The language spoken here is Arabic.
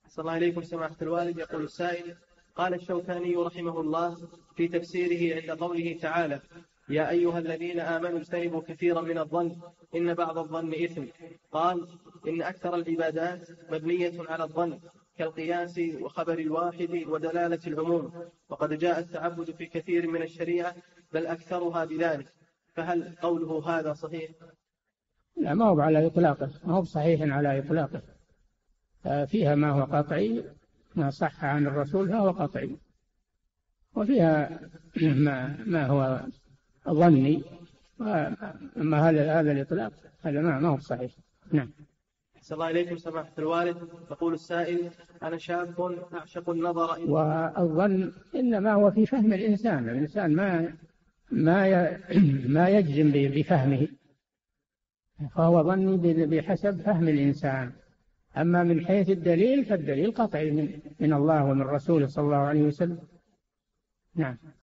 صلى الله عليكم سماحة الوالد. يقول السائل: قال الشوكاني رحمه الله في تفسيره عند قوله تعالى: يا أيها الذين آمنوا اجتنبوا كثيرا من الظن إن بعض الظن إثم، قال: إن أكثر العبادات مبنية على الظن كالقياس وخبر الواحد ودلالة العموم، وقد جاء التعبد في كثير من الشريعة بل أكثرها بذلك، فهل قوله هذا صحيح؟ لا، ما هو على إطلاقه، ما هو صحيح على إطلاقه. فيها ما هو قطعي، ما صح عن الرسول فهو قطعي، وفيها ما هو ظني. أما هذا الإطلاق هذا ما هو صحيح. نعم. صلى الله عليكم سماحة الوالد. يقول السائل: أنا شاب أعشق النظر إلى. والظن إنما هو في فهم الإنسان ما يجزم بفهمه، فهو ظني بحسب فهم الإنسان. أما من حيث الدليل فالدليل قطعي من الله ومن رسوله صلى الله عليه وسلم. نعم.